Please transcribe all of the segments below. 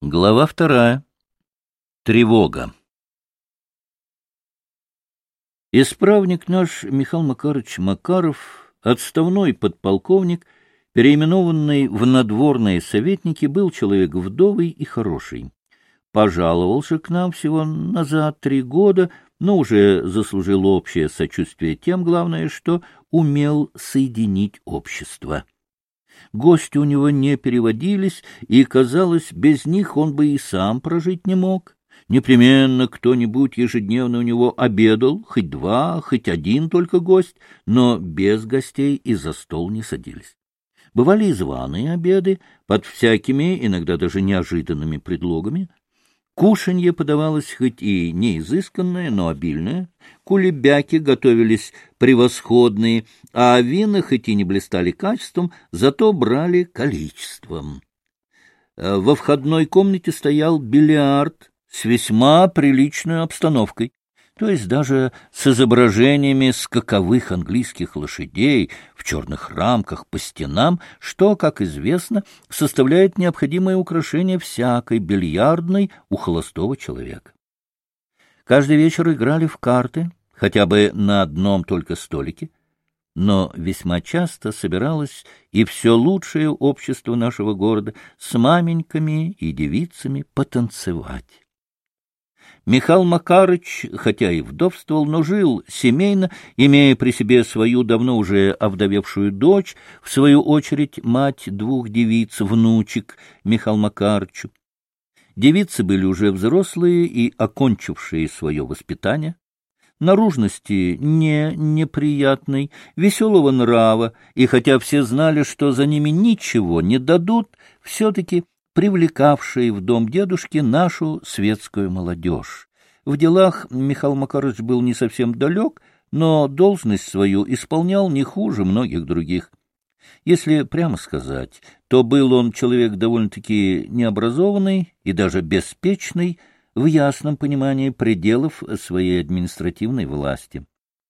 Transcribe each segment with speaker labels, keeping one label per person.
Speaker 1: Глава 2. Тревога. Исправник наш Михаил Макарович Макаров, отставной подполковник, переименованный в надворные советники, был человек вдовый и хороший. Пожаловался к нам всего назад 3 года, но уже заслужил общее сочувствие тем, главное, что умел соединить общество. Гости у него не переводились, и, казалось, без них он бы и сам прожить не мог. Непременно кто-нибудь ежедневно у него обедал, хоть 2, хоть 1 только гость, но без гостей и за стол не садились. Бывали и званые обеды, под всякими, иногда даже неожиданными предлогами. Кушанье подавалось хоть и не изысканное, но обильное, кулебяки готовились превосходные, а вина хоть и не блистали качеством, зато брали количеством. Во входной комнате стоял бильярд с весьма приличной обстановкой, то есть даже с изображениями скаковых английских лошадей в черных рамках по стенам, что, как известно, составляет необходимое украшение всякой бильярдной у холостого человека. Каждый вечер играли в карты, хотя бы на одном только столике, но весьма часто собиралось и все лучшее общество нашего города с маменьками и девицами потанцевать. Михаил Макарыч, хотя и вдовствовал, но жил семейно, имея при себе свою давно уже овдовевшую дочь, в свою очередь мать 2 девиц, внучек Михаилу Макарычу. Девицы были уже взрослые и окончившие свое воспитание, наружности не неприятной, веселого нрава, и хотя все знали, что за ними ничего не дадут, все-таки привлекавшие в дом дедушки нашу светскую молодежь. В делах Михаил Макарович был не совсем далек, но должность свою исполнял не хуже многих других. Если прямо сказать, то был он человек довольно-таки необразованный и даже беспечный в ясном понимании пределов своей административной власти.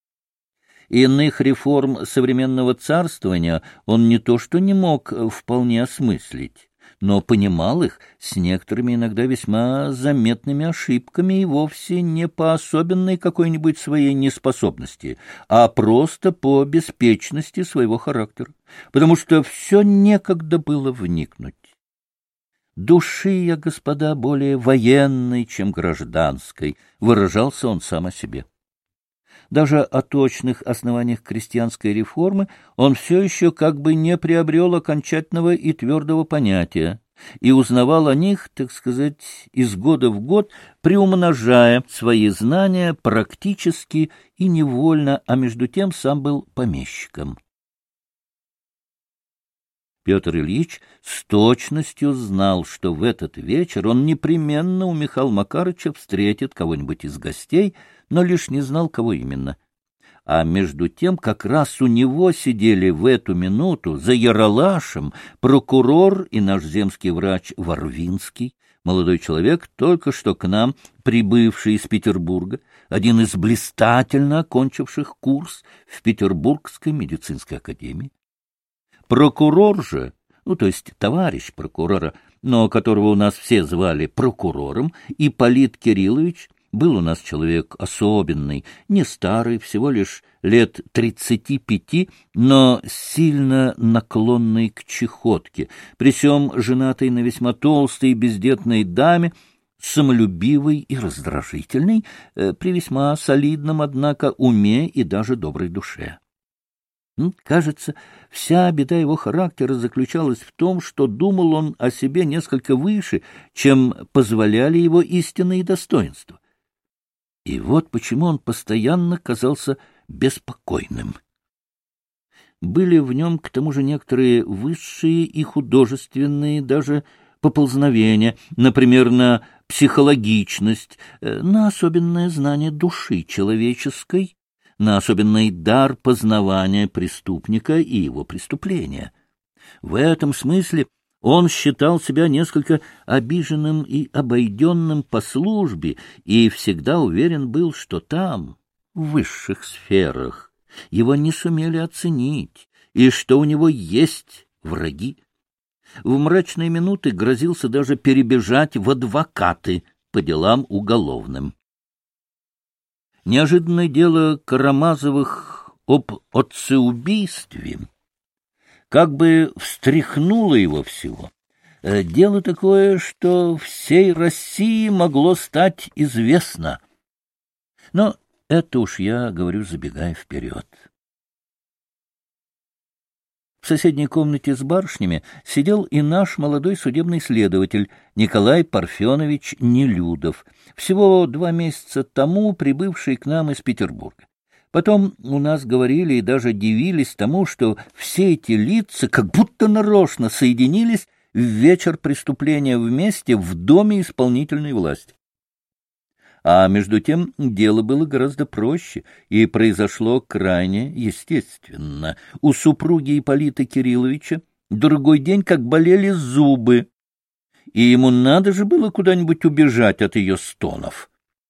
Speaker 1: Иных реформ современного царствования он не то что не мог вполне осмыслить, но понимал их с некоторыми иногда весьма заметными ошибками и вовсе не по особенной какой-нибудь своей неспособности, а просто по беспечности своего характера, потому что все некогда было вникнуть. «Души я, господа, более военной, чем гражданской», — выражался он сам о себе. Даже о точных основаниях крестьянской реформы он все еще как бы не приобрел окончательного и твердого понятия и узнавал о них, так сказать, из года в год, приумножая свои знания практически и невольно, а между тем сам был помещиком. Петр Ильич с точностью знал, что в этот вечер он непременно у Михаила Макарыча встретит кого-нибудь из гостей, но лишь не знал, кого именно. А между тем как раз у него сидели в эту минуту за яролашем прокурор и наш земский врач Варвинский, молодой человек, только что к нам прибывший из Петербурга, один из блистательно окончивших курс в Петербургской медицинской академии. Прокурор же, то есть товарищ прокурора, но которого у нас все звали прокурором, Ипполит Кириллович, был у нас человек особенный, не старый, всего лишь лет 35, но сильно наклонный к чахотке, при сём женатый на весьма толстой и бездетной даме, самолюбивый и раздражительный, при весьма солидном, однако, уме и даже доброй душе. Кажется, вся беда его характера заключалась в том, что думал он о себе несколько выше, чем позволяли его истинные достоинства. И вот почему он постоянно казался беспокойным. Были в нем, к тому же, некоторые высшие и художественные даже поползновения, например, на психологичность, на особенное знание души человеческой, на особенный дар познавания преступника и его преступления. В этом смысле он считал себя несколько обиженным и обойденным по службе и всегда уверен был, что там, в высших сферах, его не сумели оценить, и что у него есть враги. В мрачные минуты грозился даже перебежать в адвокаты по делам уголовным. Неожиданное дело Карамазовых об отцеубийстве как бы встряхнуло его всего. Дело такое, что всей России могло стать известно. Но это уж я говорю, забегая вперед. В соседней комнате с барышнями сидел и наш молодой судебный следователь Николай Парфенович Нелюдов, всего 2 месяца тому прибывший к нам из Петербурга. Потом у нас говорили и даже дивились тому, что все эти лица как будто нарочно соединились в вечер преступления вместе в доме исполнительной власти. А между тем дело было гораздо проще и произошло крайне естественно. У супруги Ипполита Кирилловича другой день как болели зубы, и ему надо же было куда-нибудь убежать от ее стонов.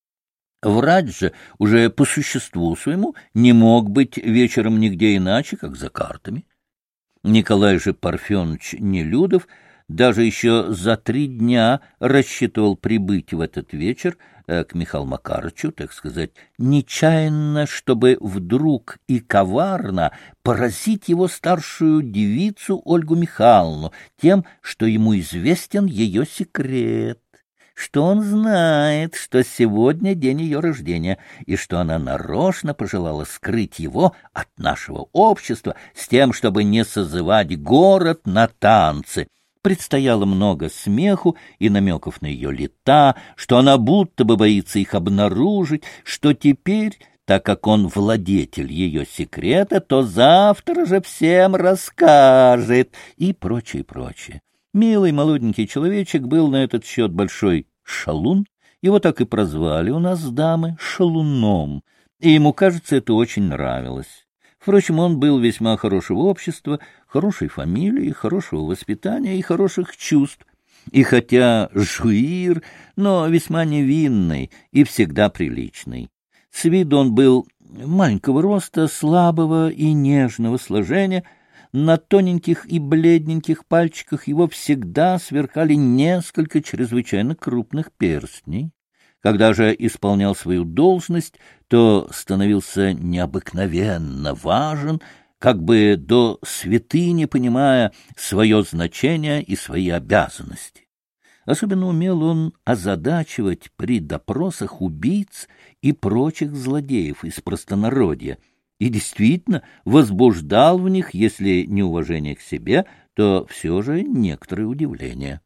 Speaker 1: Врач же уже по существу своему не мог быть вечером нигде иначе, как за картами. Николай же Парфенович Нелюдов даже еще за 3 дня рассчитывал прибыть в этот вечер к Михаилу Макарычу, так сказать, нечаянно, чтобы вдруг и коварно поразить его старшую девицу Ольгу Михайловну тем, что ему известен ее секрет, что он знает, что сегодня день ее рождения, и что она нарочно пожелала скрыть его от нашего общества с тем, чтобы не созывать город на танцы. Предстояло много смеху и намеков на ее лета, что она будто бы боится их обнаружить, что теперь, так как он владетель ее секрета, то завтра же всем расскажет, и прочее, прочее. Милый молоденький человечек был на этот счет большой шалун, его так и прозвали у нас дамы шалуном, и ему, кажется, это очень нравилось. Впрочем, он был весьма хорошего общества, хорошей фамилии, хорошего воспитания и хороших чувств. И хотя жуир, но весьма невинный и всегда приличный. С виду он был маленького роста, слабого и нежного сложения. На тоненьких и бледненьких пальчиках его всегда сверкали несколько чрезвычайно крупных перстней. Когда же исполнял свою должность, то становился необыкновенно важен, как бы до святыни понимая свое значение и свои обязанности. Особенно умел он озадачивать при допросах убийц и прочих злодеев из простонародья, и действительно возбуждал в них, если не уважение к себе, то все же некоторое удивление.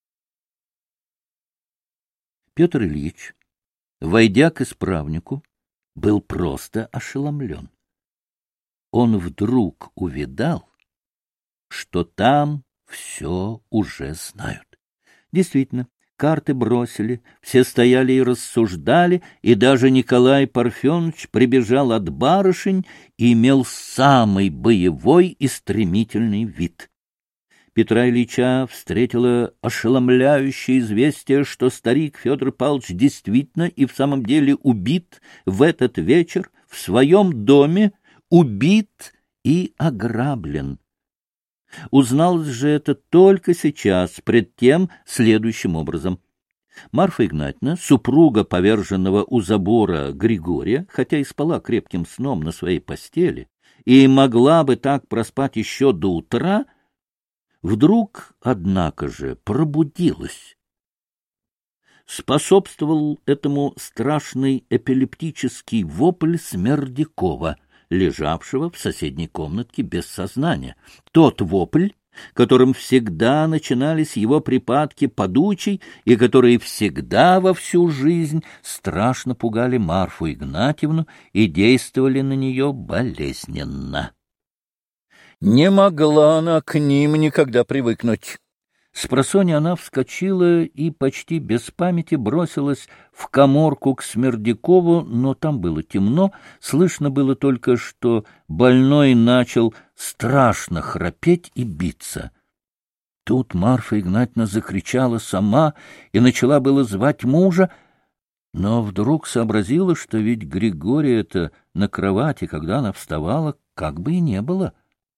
Speaker 1: Петр Ильич, войдя к исправнику, был просто ошеломлен. Он вдруг увидал, что там все уже знают. Действительно, карты бросили, все стояли и рассуждали, и даже Николай Парфенович прибежал от барышень и имел самый боевой и стремительный вид. Петра Ильича встретило ошеломляющее известие, что старик Федор Павлович действительно и в самом деле убит в этот вечер в своем доме, убит и ограблен. Узналось же это только сейчас, пред тем следующим образом. Марфа Игнатьевна, супруга поверженного у забора Григория, хотя и спала крепким сном на своей постели, и могла бы так проспать еще до утра, вдруг, однако же, пробудилась. Способствовал этому страшный эпилептический вопль Смердякова, лежавшего в соседней комнатке без сознания. Тот вопль, которым всегда начинались его припадки подучий и которые всегда во всю жизнь страшно пугали Марфу Игнатьевну и действовали на нее болезненно. Не могла она к ним никогда привыкнуть. Спросонья она вскочила и почти без памяти бросилась в каморку к Смердякову, но там было темно, слышно было только, что больной начал страшно храпеть и биться. Тут Марфа Игнатьевна закричала сама и начала было звать мужа, но вдруг сообразила, что ведь Григория-то на кровати, когда она вставала, как бы и не было.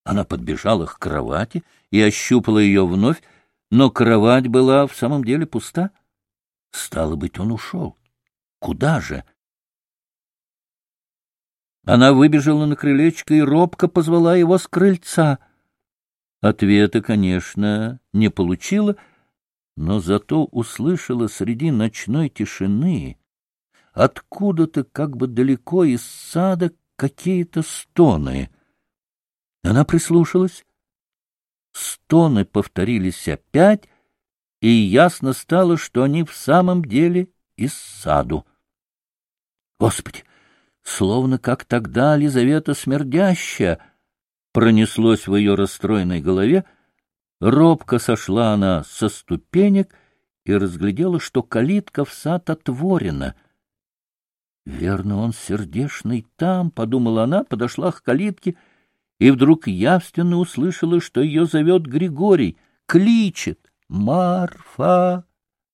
Speaker 1: Она подбежала к кровати и ощупала ее вновь, но кровать была в самом деле пуста. Стало быть, он ушел. Куда же? Она выбежала на крылечко и робко позвала его с крыльца. Ответа, конечно, не получила, но зато услышала среди ночной тишины откуда-то как бы далеко из сада какие-то стоны. Она прислушалась. Стоны повторились опять, и ясно стало, что они в самом деле из саду. Господи! Словно как тогда Лизавета Смердящая, пронеслось в ее расстроенной голове. Робко сошла она со ступенек и разглядела, что калитка в сад отворена. «Верно, он сердечный там», — подумала она, подошла к калитке и вдруг явственно услышала, что ее зовет Григорий, кличет: «Марфа!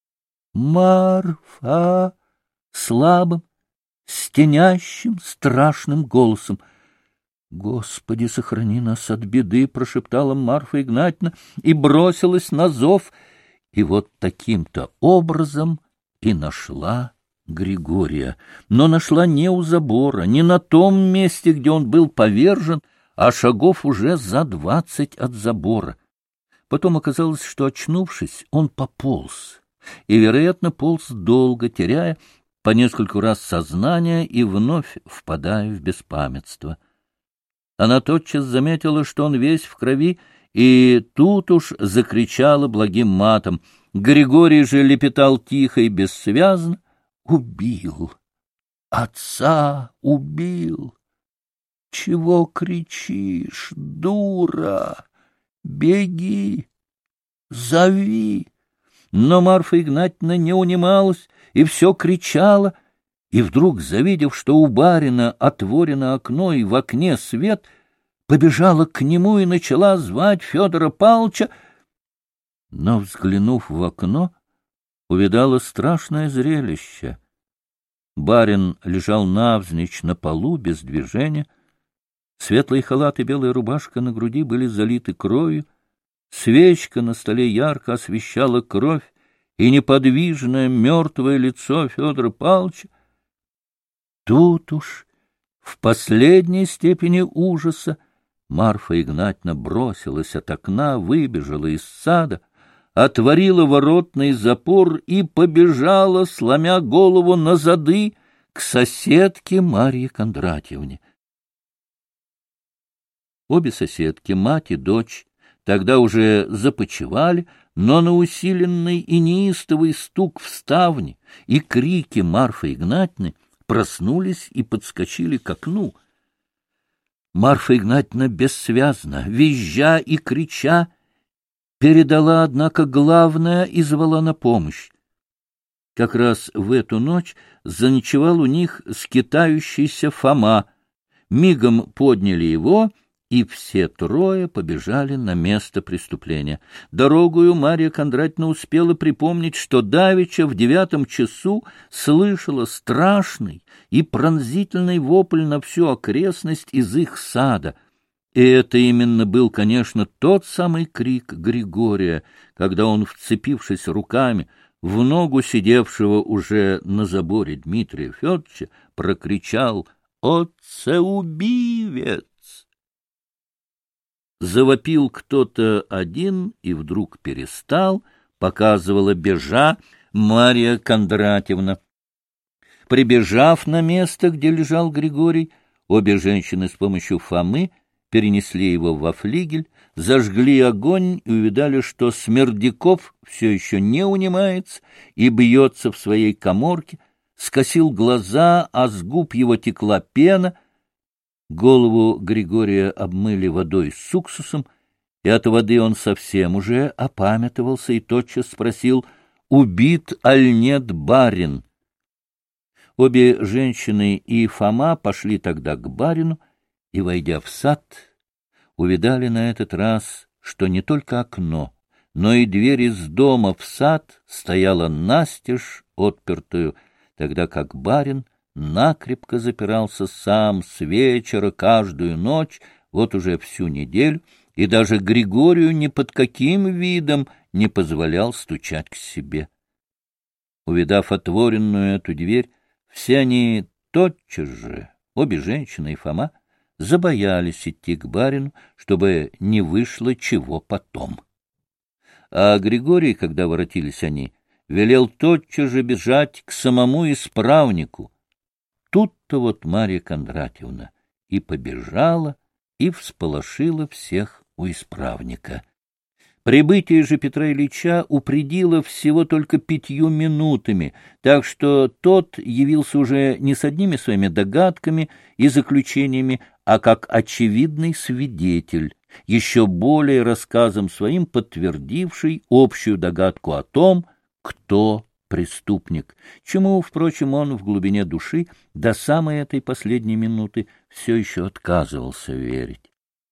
Speaker 1: Марфа!» слабым, стенящим, страшным голосом. «Господи, сохрани нас от беды!» — прошептала Марфа Игнатьевна и бросилась на зов. И вот таким-то образом и нашла Григория. Но нашла не у забора, не на том месте, где он был повержен, а шагов уже за 20 от забора. Потом оказалось, что, очнувшись, он пополз, и, вероятно, полз долго, теряя по нескольку раз сознание и вновь впадая в беспамятство. Она тотчас заметила, что он весь в крови, и тут уж закричала благим матом. Григорий же лепетал тихо и бессвязно: «Убил! Отца убил! Чего кричишь, дура? Беги! Зови!» Но Марфа Игнатьевна не унималась и все кричала, и вдруг, завидев, что у барина отворено окно и в окне свет, побежала к нему и начала звать Федора Павловича, но, взглянув в окно, увидала страшное зрелище. Барин лежал навзничь на полу без движения, светлый халат и белая рубашка на груди были залиты кровью, свечка на столе ярко освещала кровь и неподвижное мертвое лицо Федора Павловича. Тут уж в последней степени ужаса Марфа Игнатьевна бросилась от окна, выбежала из сада, отворила воротный запор и побежала, сломя голову на зады, к соседке Марье Кондратьевне. Обе соседки, мать и дочь, тогда уже започивали, но на усиленный и неистовый стук в ставни и крики Марфы Игнатьевны проснулись и подскочили к окну. Марфа Игнатьевна бессвязно, визжа и крича, передала, однако, главное и звала на помощь. Как раз в эту ночь заночевал у них скитающийся Фома. Мигом подняли его, и все трое побежали на место преступления. Дорогою Марья Кондратьевна успела припомнить, что давеча в 9 часу слышала страшный и пронзительный вопль на всю окрестность из их сада. И это именно был, конечно, тот самый крик Григория, когда он, вцепившись руками в ногу сидевшего уже на заборе Дмитрия Федоровича, прокричал: «Отцеубивец!» Завопил кто-то один и вдруг перестал, показывала бежа Марья Кондратьевна. Прибежав на место, где лежал Григорий, обе женщины с помощью Фомы перенесли его во флигель, зажгли огонь и увидали, что Смердяков все еще не унимается и бьется в своей каморке, скосил глаза, а с губ его текла пена. Голову Григория обмыли водой с уксусом, и от воды он совсем уже опамятовался и тотчас спросил: «Убит аль нет барин?» Обе женщины и Фома пошли тогда к барину и, войдя в сад, увидали на этот раз, что не только окно, но и дверь из дома в сад стояла настежь отпертую, тогда как барин накрепко запирался сам с вечера каждую ночь вот уже всю неделю, и даже Григорию ни под каким видом не позволял стучать к себе. Увидав отворенную эту дверь, все они тотчас же, обе женщины и Фома, забоялись идти к барину, чтобы не вышло чего потом. А Григорий, когда воротились они, велел тотчас же бежать к самому исправнику. Тут-то вот Марья Кондратьевна и побежала, и всполошила всех у исправника. Прибытие же Петра Ильича упредило всего только 5 минутами, так что тот явился уже не с одними своими догадками и заключениями, а как очевидный свидетель, еще более рассказом своим подтвердивший общую догадку о том, кто преступник, чему, впрочем, он в глубине души до самой этой последней минуты все еще отказывался верить.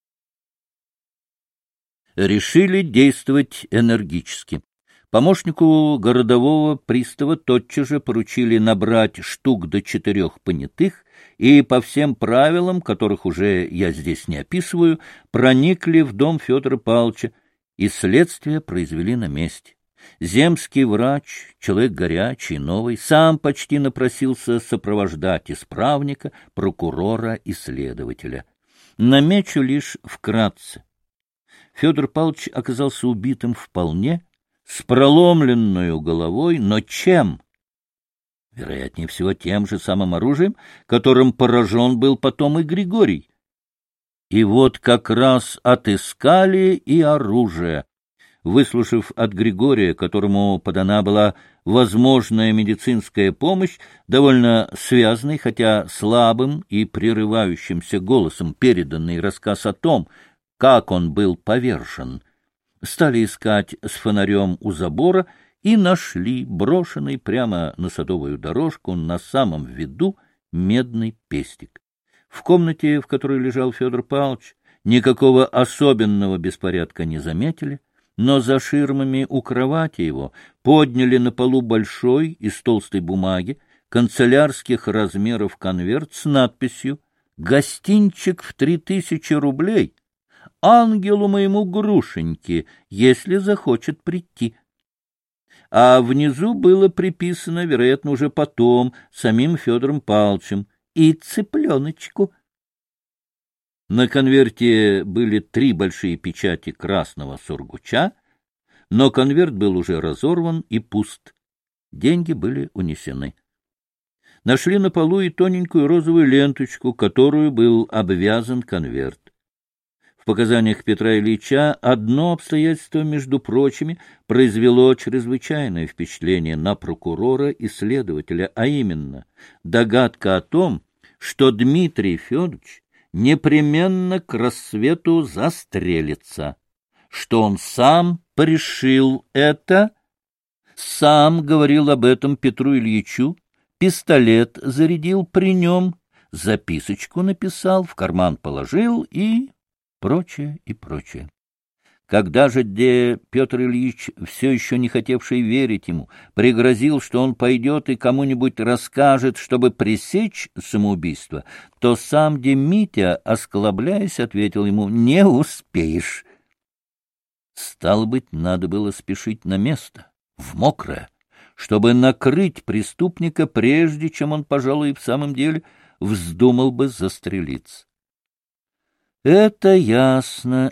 Speaker 1: Решили действовать энергически. Помощнику городового пристава тотчас же поручили набрать штук до 4 понятых и по всем правилам, которых уже я здесь не описываю, проникли в дом Федора Павловича и следствие произвели на месте. Земский врач, человек горячий, новый, сам почти напросился сопровождать исправника, прокурора и следователя. Намечу лишь вкратце. Федор Павлович оказался убитым вполне, с проломленную головой, но чем? Вероятнее всего, тем же самым оружием, которым поражен был потом и Григорий. И вот как раз отыскали и оружие. Выслушав от Григория, которому подана была возможная медицинская помощь, довольно связный, хотя слабым и прерывающимся голосом переданный рассказ о том, как он был повержен, стали искать с фонарем у забора и нашли брошенный прямо на садовую дорожку на самом виду медный пестик. В комнате, в которой лежал Федор Павлович, никакого особенного беспорядка не заметили, но за ширмами у кровати его подняли на полу большой из толстой бумаги канцелярских размеров конверт с надписью «Гостинчик в 3000 рублей. Ангелу моему Грушеньке, если захочет прийти». А внизу было приписано, вероятно, уже потом, самим Федором Павловичем, и цыпленочку. На конверте были 3 большие печати красного сургуча, но конверт был уже разорван и пуст. Деньги были унесены. Нашли на полу и тоненькую розовую ленточку, которую был обвязан конверт. В показаниях Петра Ильича одно обстоятельство, между прочими, произвело чрезвычайное впечатление на прокурора и следователя, а именно догадка о том, что Дмитрий Федорович непременно к рассвету застрелится, что он сам порешил это, сам говорил об этом Петру Ильичу, пистолет зарядил при нем, записочку написал, в карман положил и прочее, и прочее. Когда же Петр Ильич, все еще не хотевший верить ему, пригрозил, что он пойдет и кому-нибудь расскажет, чтобы пресечь самоубийство, то сам Митя, осклабляясь, ответил ему: «Не успеешь». Стало быть, надо было спешить на место, в мокрое, чтобы накрыть преступника, прежде чем он, пожалуй, в самом деле вздумал бы застрелиться. «Это ясно,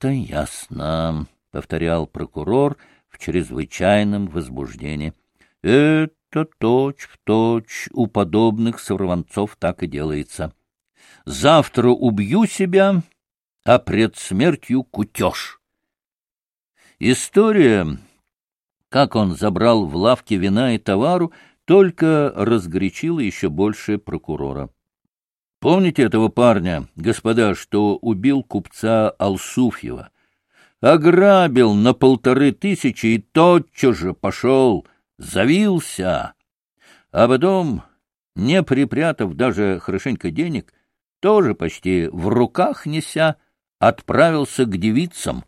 Speaker 1: — повторял прокурор в чрезвычайном возбуждении. — Это точь-в-точь у подобных сорванцов так и делается. Завтра убью себя, а пред смертью кутеж». История, как он забрал в лавке вина и товару, только разгорячила еще больше прокурора. Помните этого парня, господа, что убил купца Алсуфьева? Ограбил на 1500 и тотчас же пошел, завился. А потом, не припрятав даже хорошенько денег, тоже почти в руках неся, отправился к девицам.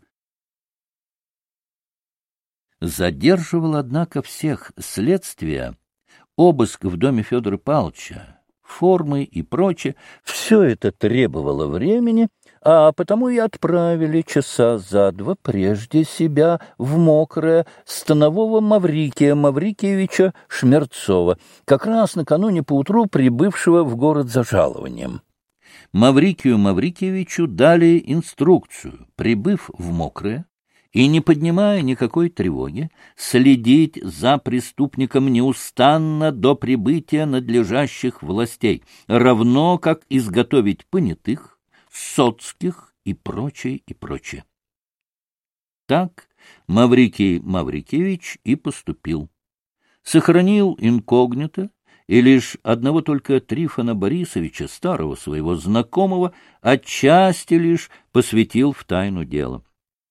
Speaker 1: Задерживал, однако, всех следствие обыск в доме Федора Павловича. Формы и прочее, все это требовало времени, а потому и отправили часа за два прежде себя в мокрое станового Маврикия Маврикиевича Шмерцова, как раз накануне поутру прибывшего в город за жалованием. Маврикию Маврикиевичу дали инструкцию, прибыв в мокрое, и, не поднимая никакой тревоги, следить за преступником неустанно до прибытия надлежащих властей, равно как изготовить понятых, соцких и прочее, и прочее. Так Маврикий Маврикиевич и поступил. Сохранил инкогнито, и лишь одного только Трифона Борисовича, старого своего знакомого, отчасти лишь посвятил в тайну дела.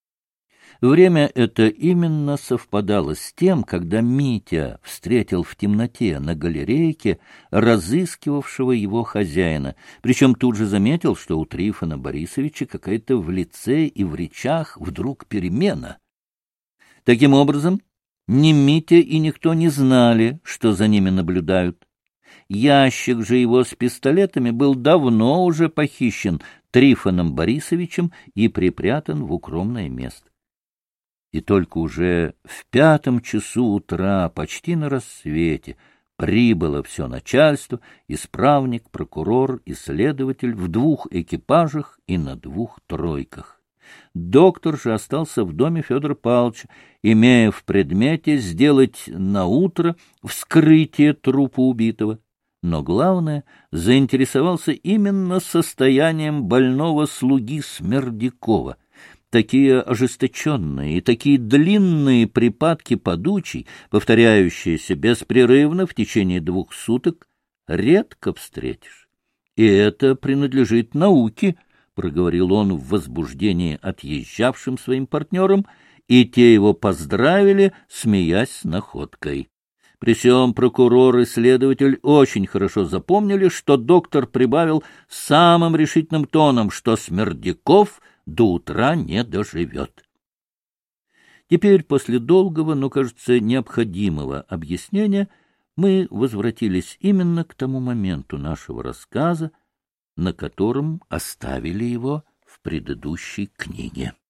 Speaker 1: Время это именно совпадало с тем, когда Митя встретил в темноте на галерейке разыскивавшего его хозяина, причем тут же заметил, что у Трифона Борисовича какая-то в лице и в речах вдруг перемена. Таким образом, ни Митя и никто не знали, что за ними наблюдают. Ящик же его с пистолетами был давно уже похищен Трифоном Борисовичем и припрятан в укромное место. И только уже в 5 часу утра, почти на рассвете, прибыло все начальство, исправник, прокурор и следователь в 2 экипажах и на 2 тройках. Доктор же остался в доме Федора Павловича, имея в предмете сделать наутро вскрытие трупа убитого. Но главное, заинтересовался именно состоянием больного слуги Смердякова. Такие ожесточенные и такие длинные припадки подучий, повторяющиеся беспрерывно в течение 2 суток, редко встретишь. И это принадлежит науке, — проговорил он в возбуждении отъезжавшим своим партнерам, и те его поздравили, смеясь с находкой. При сём прокурор и следователь очень хорошо запомнили, что доктор прибавил самым решительным тоном, что Смердяков до утра не доживет. Теперь, после долгого, но, кажется, необходимого объяснения, мы возвратились именно к тому моменту нашего рассказа, на котором оставили его в предыдущей книге.